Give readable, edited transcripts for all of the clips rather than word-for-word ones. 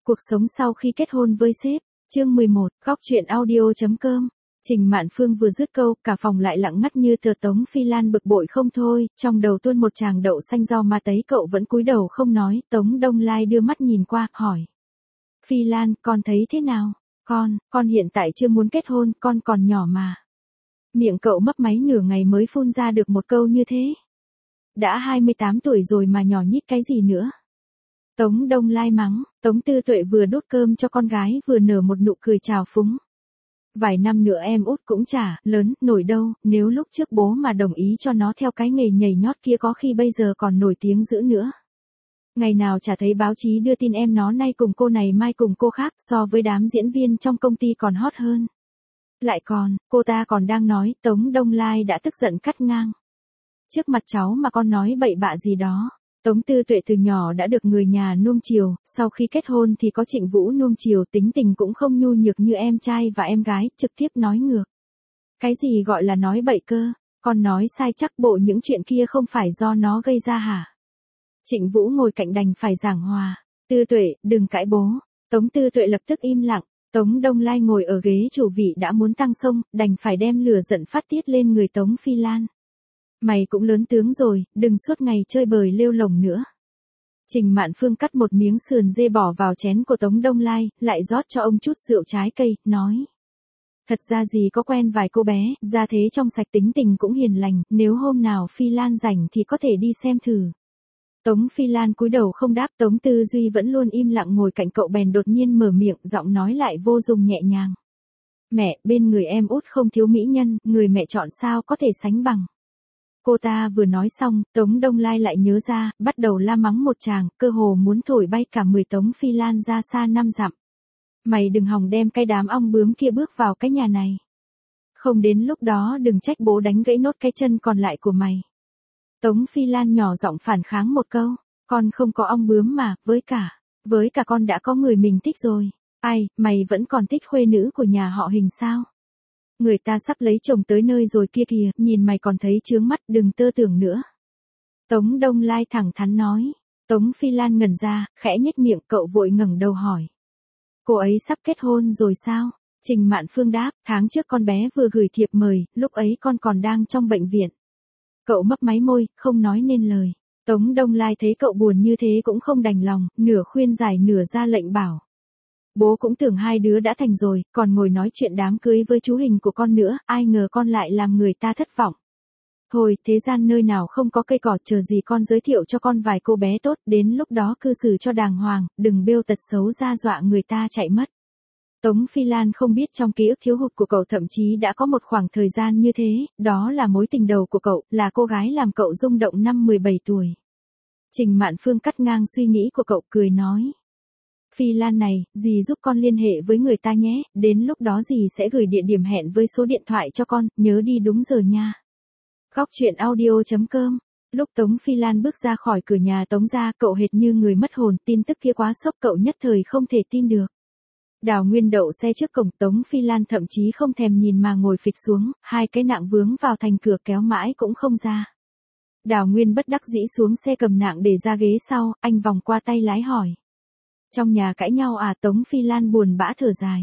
Cuộc sống sau khi kết hôn với sếp. Chương 11, góc truyện audio.com. Trình Mạn Phương vừa dứt câu, cả phòng lại lặng ngắt như tờ. Tống Phi Lan bực bội không thôi, trong đầu tuôn một tràng đậu xanh rau mà thấy cậu vẫn cúi đầu không nói. Tống Đông Lai đưa mắt nhìn qua, hỏi. Phi Lan, con thấy thế nào? Con hiện tại chưa muốn kết hôn, con còn nhỏ mà. Miệng cậu mấp máy nửa ngày mới phun ra được một câu như thế. Đã 28 tuổi rồi mà nhỏ nhít cái gì nữa? Tống Đông Lai mắng. Tống Tư Tuệ vừa đút cơm cho con gái vừa nở một nụ cười trào phúng. Vài năm nữa em út cũng chả lớn nổi đâu, nếu lúc trước bố mà đồng ý cho nó theo cái nghề nhảy nhót kia có khi bây giờ còn nổi tiếng dữ nữa. Ngày nào chả thấy báo chí đưa tin em nó nay cùng cô này mai cùng cô khác, so với đám diễn viên trong công ty còn hot hơn. Lại còn, cô ta còn đang nói. Tống Đông Lai đã tức giận cắt ngang. Trước mặt cháu mà con nói bậy bạ gì đó. Tống Tư Tuệ từ nhỏ đã được người nhà nuông chiều, sau khi kết hôn thì có Trịnh Vũ nuông chiều, tính tình cũng không nhu nhược như em trai và em gái, trực tiếp nói ngược. Cái gì gọi là nói bậy cơ? Con nói sai chắc bộ những chuyện kia không phải do nó gây ra hả? Trịnh Vũ ngồi cạnh đành phải giảng hòa. Tư Tuệ, đừng cãi bố. Tống Tư Tuệ lập tức im lặng. Tống Đông Lai ngồi ở ghế chủ vị đã muốn tăng xông, đành phải đem lửa giận phát tiết lên người Tống Phi Lan. Mày cũng lớn tướng rồi, đừng suốt ngày chơi bời lêu lổng nữa. Trình Mạn Phương cắt một miếng sườn dê bỏ vào chén của Tống Đông Lai, lại rót cho ông chút rượu trái cây, nói. Thật ra gì có quen vài cô bé, ra thế trong sạch tính tình cũng hiền lành, nếu hôm nào Phi Lan rảnh thì có thể đi xem thử. Tống Phi Lan cúi đầu không đáp. Tống Tư Duy vẫn luôn im lặng ngồi cạnh cậu bèn đột nhiên mở miệng, giọng nói lại vô dụng nhẹ nhàng. Mẹ, bên người em út không thiếu mỹ nhân, người mẹ chọn sao có thể sánh bằng. Cô ta vừa nói xong, Tống Đông Lai lại nhớ ra, bắt đầu la mắng một tràng, cơ hồ muốn thổi bay cả 10 Tống Phi Lan ra xa 5 dặm. Mày đừng hòng đem cái đám ong bướm kia bước vào cái nhà này. Không đến lúc đó đừng trách bố đánh gãy nốt cái chân còn lại của mày. Tống Phi Lan nhỏ giọng phản kháng một câu, con không có ong bướm mà, với cả con đã có người mình thích rồi. Ai, mày vẫn còn thích khuê nữ của nhà họ Hình sao? Người ta sắp lấy chồng tới nơi rồi kia kìa, nhìn mày còn thấy chướng mắt, đừng tơ tưởng nữa. Tống Đông Lai thẳng thắn nói. Tống Phi Lan ngẩn ra, khẽ nhếch miệng, cậu vội ngẩng đầu hỏi. Cô ấy sắp kết hôn rồi sao? Trình Mạn Phương đáp, tháng trước con bé vừa gửi thiệp mời, lúc ấy con còn đang trong bệnh viện. Cậu mấp máy môi, không nói nên lời. Tống Đông Lai thấy cậu buồn như thế cũng không đành lòng, nửa khuyên giải nửa ra lệnh bảo. Bố cũng tưởng hai đứa đã thành rồi, còn ngồi nói chuyện đám cưới với chú Hình của con nữa, ai ngờ con lại làm người ta thất vọng. Thôi, thế gian nơi nào không có cây cỏ, chờ gì con giới thiệu cho con vài cô bé tốt, đến lúc đó cư xử cho đàng hoàng, đừng bêu tật xấu ra dọa người ta chạy mất. Tống Phi Lan không biết trong ký ức thiếu hụt của cậu thậm chí đã có một khoảng thời gian như thế, đó là mối tình đầu của cậu, là cô gái làm cậu rung động năm 17 tuổi. Trình Mạn Phương cắt ngang suy nghĩ của cậu, cười nói. Phi Lan này, dì giúp con liên hệ với người ta nhé, đến lúc đó dì sẽ gửi địa điểm hẹn với số điện thoại cho con, nhớ đi đúng giờ nha. Góc truyện audio.com. Lúc Tống Phi Lan bước ra khỏi cửa nhà Tống gia, cậu hệt như người mất hồn, tin tức kia quá sốc, cậu nhất thời không thể tin được. Đào Nguyên đậu xe trước cổng, Tống Phi Lan thậm chí không thèm nhìn mà ngồi phịch xuống, hai cái nạng vướng vào thành cửa kéo mãi cũng không ra. Đào Nguyên bất đắc dĩ xuống xe cầm nạng để ra ghế sau, anh vòng qua tay lái hỏi. Trong nhà cãi nhau à? Tống Phi Lan buồn bã thở dài.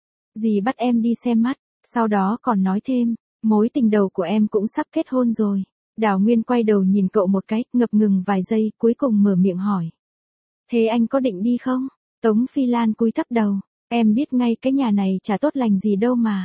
Dì bắt em đi xem mắt, sau đó còn nói thêm, mối tình đầu của em cũng sắp kết hôn rồi. Đào Nguyên quay đầu nhìn cậu một cái, ngập ngừng vài giây, cuối cùng mở miệng hỏi. Thế anh có định đi không? Tống Phi Lan cúi thấp đầu, em biết ngay cái nhà này chả tốt lành gì đâu mà.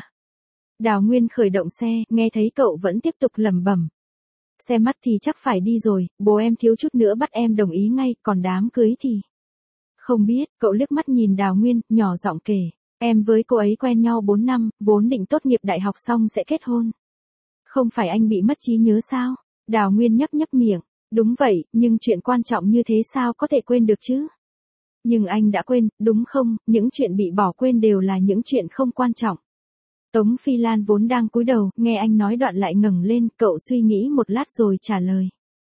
Đào Nguyên khởi động xe, nghe thấy cậu vẫn tiếp tục lẩm bẩm. Xem mắt thì chắc phải đi rồi, bố em thiếu chút nữa bắt em đồng ý ngay, còn đám cưới thì... Không biết, cậu liếc mắt nhìn Đào Nguyên, nhỏ giọng kể. Em với cô ấy quen nhau 4 năm, vốn định tốt nghiệp đại học xong sẽ kết hôn. Không phải anh bị mất trí nhớ sao? Đào Nguyên nhấp nhấp miệng. Đúng vậy, nhưng chuyện quan trọng như thế sao có thể quên được chứ? Nhưng anh đã quên, đúng không? Những chuyện bị bỏ quên đều là những chuyện không quan trọng. Tống Phi Lan vốn đang cúi đầu, nghe anh nói đoạn lại ngẩng lên, cậu suy nghĩ một lát rồi trả lời.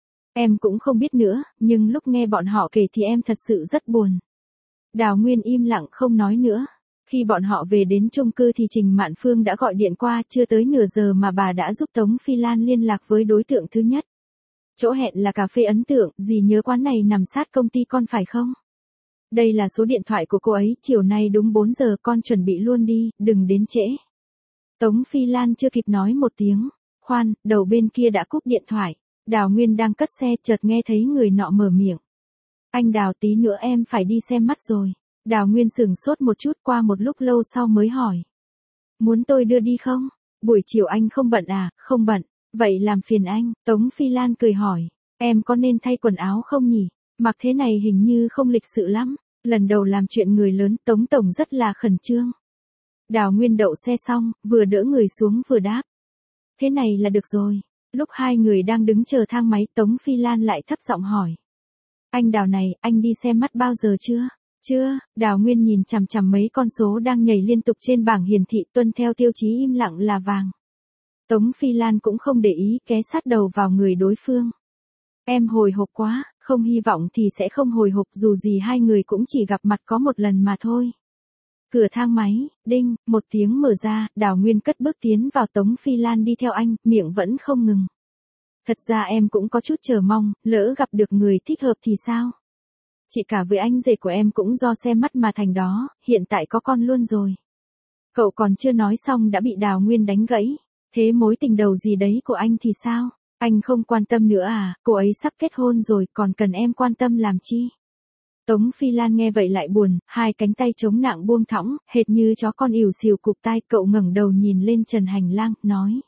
Em cũng không biết nữa, nhưng lúc nghe bọn họ kể thì em thật sự rất buồn. Đào Nguyên im lặng không nói nữa. Khi bọn họ về đến chung cư thì Trình Mạn Phương đã gọi điện qua, chưa tới nửa giờ mà bà đã giúp Tống Phi Lan liên lạc với đối tượng thứ nhất. Chỗ hẹn là cà phê ấn tượng, dì nhớ quán này nằm sát công ty con phải không? Đây là số điện thoại của cô ấy, chiều nay đúng 4 giờ con chuẩn bị luôn đi, đừng đến trễ. Tống Phi Lan chưa kịp nói một tiếng. Khoan, đầu bên kia đã cúp điện thoại. Đào Nguyên đang cất xe chợt nghe thấy người nọ mở miệng. Anh Đào, tí nữa em phải đi xem mắt rồi. Đào Nguyên sửng sốt một chút, qua một lúc lâu sau mới hỏi. Muốn tôi đưa đi không? Buổi chiều anh không bận à? Không bận. Vậy làm phiền anh. Tống Phi Lan cười hỏi. Em có nên thay quần áo không nhỉ? Mặc thế này hình như không lịch sự lắm. Lần đầu làm chuyện người lớn, Tống Tổng rất là khẩn trương. Đào Nguyên đậu xe xong, vừa đỡ người xuống vừa đáp. Thế này là được rồi. Lúc hai người đang đứng chờ thang máy, Tống Phi Lan lại thấp giọng hỏi. Anh Đào này, anh đi xem mắt bao giờ chưa? Chưa. Đào Nguyên nhìn chằm chằm mấy con số đang nhảy liên tục trên bảng hiển thị, tuân theo tiêu chí im lặng là vàng. Tống Phi Lan cũng không để ý, ghé sát đầu vào người đối phương. Em hồi hộp quá, không hy vọng thì sẽ không hồi hộp, dù gì hai người cũng chỉ gặp mặt có một lần mà thôi. Cửa thang máy, đinh, một tiếng mở ra, Đào Nguyên cất bước tiến vào, Tống Phi Lan đi theo anh, miệng vẫn không ngừng. Thật ra em cũng có chút chờ mong, lỡ gặp được người thích hợp thì sao? Chị cả với anh rể của em cũng do xem mắt mà thành đó, hiện tại có con luôn rồi. Cậu còn chưa nói xong đã bị Đào Nguyên đánh gãy. Thế mối tình đầu gì đấy của anh thì sao? Anh không quan tâm nữa à? Cô ấy sắp kết hôn rồi, còn cần em quan tâm làm chi? Tống Phi Lan nghe vậy lại buồn, hai cánh tay chống nặng buông thõng, hệt như chó con ỉu xìu cụp tai. Cậu ngẩng đầu nhìn lên trần hành lang, nói.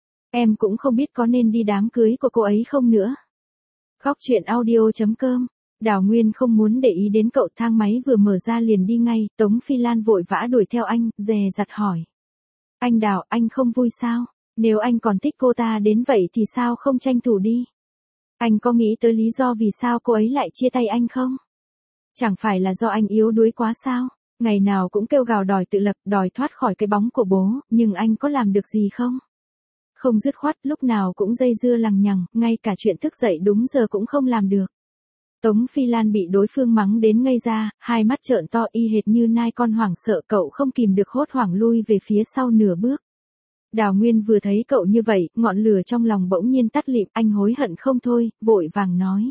Em cũng không biết có nên đi đám cưới của cô ấy không nữa. Góc chuyện audio.com. Đào Nguyên không muốn để ý đến cậu, thang máy vừa mở ra liền đi ngay. Tống Phi Lan vội vã đuổi theo anh, dè dặt hỏi. Anh Đào, anh không vui sao? Nếu anh còn thích cô ta đến vậy thì sao không tranh thủ đi? Anh có nghĩ tới lý do vì sao cô ấy lại chia tay anh không? Chẳng phải là do anh yếu đuối quá sao? Ngày nào cũng kêu gào đòi tự lập, đòi thoát khỏi cái bóng của bố, nhưng anh có làm được gì không? Không dứt khoát, lúc nào cũng dây dưa lằng nhằng, ngay cả chuyện thức dậy đúng giờ cũng không làm được. Tống Phi Lan bị đối phương mắng đến ngây ra, hai mắt trợn to y hệt như nai con hoảng sợ, cậu không kìm được hốt hoảng lui về phía sau nửa bước. Đào Nguyên vừa thấy cậu như vậy, ngọn lửa trong lòng bỗng nhiên tắt lịm, anh hối hận không thôi, vội vàng nói.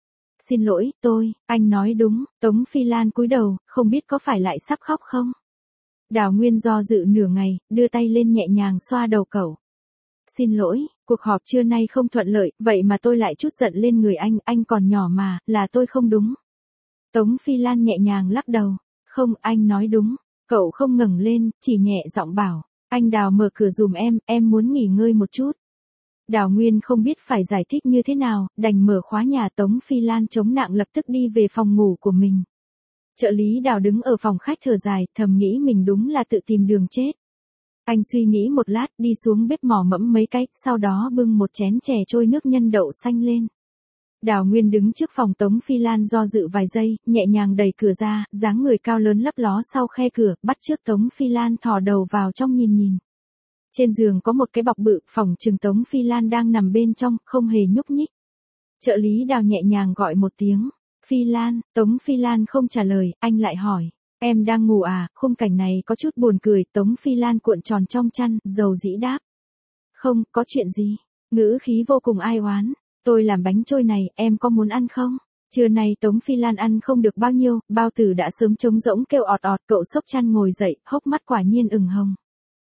Xin lỗi, anh nói đúng. Tống Phi Lan cúi đầu, không biết có phải lại sắp khóc không? Đào Nguyên do dự nửa ngày, đưa tay lên nhẹ nhàng xoa đầu cậu. Xin lỗi, cuộc họp trưa nay không thuận lợi, vậy mà tôi lại chút giận lên người anh còn nhỏ mà, là tôi không đúng. Tống Phi Lan nhẹ nhàng lắc đầu. Không, anh nói đúng. Cậu không ngẩng lên, chỉ nhẹ giọng bảo. Anh Đào mở cửa giùm em muốn nghỉ ngơi một chút. Đào Nguyên không biết phải giải thích như thế nào, đành mở khóa nhà. Tống Phi Lan chống nặng lập tức đi về phòng ngủ của mình. Trợ lý Đào đứng ở phòng khách thở dài, thầm nghĩ mình đúng là tự tìm đường chết. Anh suy nghĩ một lát, đi xuống bếp mò mẫm mấy cái, sau đó bưng một chén chè trôi nước nhân đậu xanh lên. Đào Nguyên đứng trước phòng Tống Phi Lan do dự vài giây, nhẹ nhàng đẩy cửa ra, dáng người cao lớn lấp ló sau khe cửa, bắt chước Tống Phi Lan thò đầu vào trong nhìn. Trên giường có một cái bọc bự, phỏng chừng Tống Phi Lan đang nằm bên trong, không hề nhúc nhích. Trợ lý Đào nhẹ nhàng gọi một tiếng. Phi Lan, Tống Phi Lan không trả lời, anh lại hỏi. Em đang ngủ à? Khung cảnh này có chút buồn cười. Tống Phi Lan cuộn tròn trong chăn, dầu dĩ đáp. Không, có chuyện gì? Ngữ khí vô cùng ai oán. Tôi làm bánh trôi này, em có muốn ăn không? Trưa nay Tống Phi Lan ăn không được bao nhiêu, bao tử đã sớm trống rỗng kêu ọt ọt, cậu xốc chăn ngồi dậy, hốc mắt quả nhiên ửng hồng.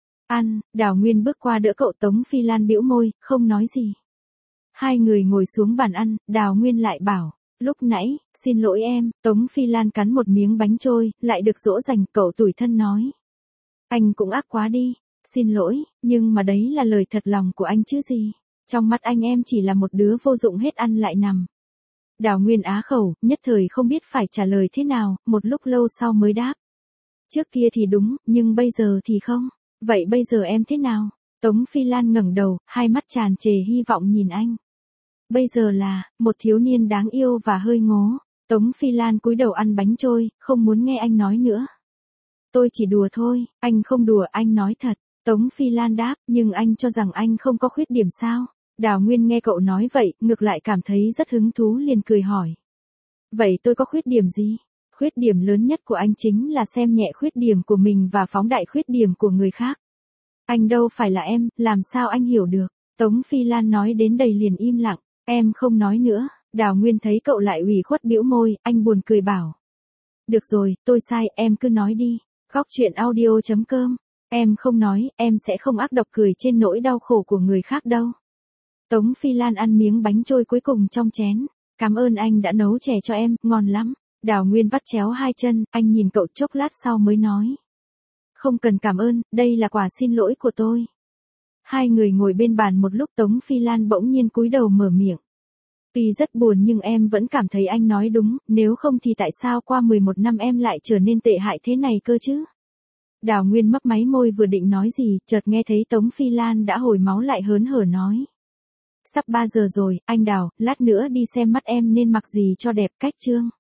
Ăn. Đào Nguyên bước qua đỡ cậu. Tống Phi Lan bĩu môi, không nói gì. Hai người ngồi xuống bàn ăn, Đào Nguyên lại bảo. Lúc nãy, xin lỗi em. Tống Phi Lan cắn một miếng bánh trôi, lại được dỗ dành, cậu tủi thân nói. Anh cũng ác quá đi. Xin lỗi, nhưng mà đấy là lời thật lòng của anh chứ gì. Trong mắt anh em chỉ là một đứa vô dụng hết ăn lại nằm. Đào Nguyên á khẩu, nhất thời không biết phải trả lời thế nào, một lúc lâu sau mới đáp. Trước kia thì đúng, nhưng bây giờ thì không. Vậy bây giờ em thế nào? Tống Phi Lan ngẩng đầu, hai mắt tràn trề hy vọng nhìn anh. Bây giờ là, một thiếu niên đáng yêu và hơi ngố. Tống Phi Lan cúi đầu ăn bánh trôi, không muốn nghe anh nói nữa. Tôi chỉ đùa thôi, anh không đùa, anh nói thật. Tống Phi Lan đáp, nhưng anh cho rằng anh không có khuyết điểm sao? Đào Nguyên nghe cậu nói vậy, ngược lại cảm thấy rất hứng thú liền cười hỏi. Vậy tôi có khuyết điểm gì? Khuyết điểm lớn nhất của anh chính là xem nhẹ khuyết điểm của mình và phóng đại khuyết điểm của người khác. Anh đâu phải là em, làm sao anh hiểu được? Tống Phi Lan nói đến đây liền im lặng, em không nói nữa. Đào Nguyên thấy cậu lại ủy khuất bĩu môi, anh buồn cười bảo. Được rồi, tôi sai, em cứ nói đi. Góc chuyện audio.com. Em không nói, em sẽ không ác độc cười trên nỗi đau khổ của người khác đâu. Tống Phi Lan ăn miếng bánh trôi cuối cùng trong chén. Cảm ơn anh đã nấu chè cho em, ngon lắm. Đào Nguyên vắt chéo hai chân, anh nhìn cậu chốc lát sau mới nói. Không cần cảm ơn, đây là quà xin lỗi của tôi. Hai người ngồi bên bàn một lúc Tống Phi Lan bỗng nhiên cúi đầu mở miệng. Tuy rất buồn nhưng em vẫn cảm thấy anh nói đúng, nếu không thì tại sao qua 11 năm em lại trở nên tệ hại thế này cơ chứ? Đào Nguyên mấp máy môi vừa định nói gì, chợt nghe thấy Tống Phi Lan đã hồi máu lại hớn hở nói. Sắp 3 giờ rồi, anh Đào, lát nữa đi xem mắt em nên mặc gì cho đẹp cách chương.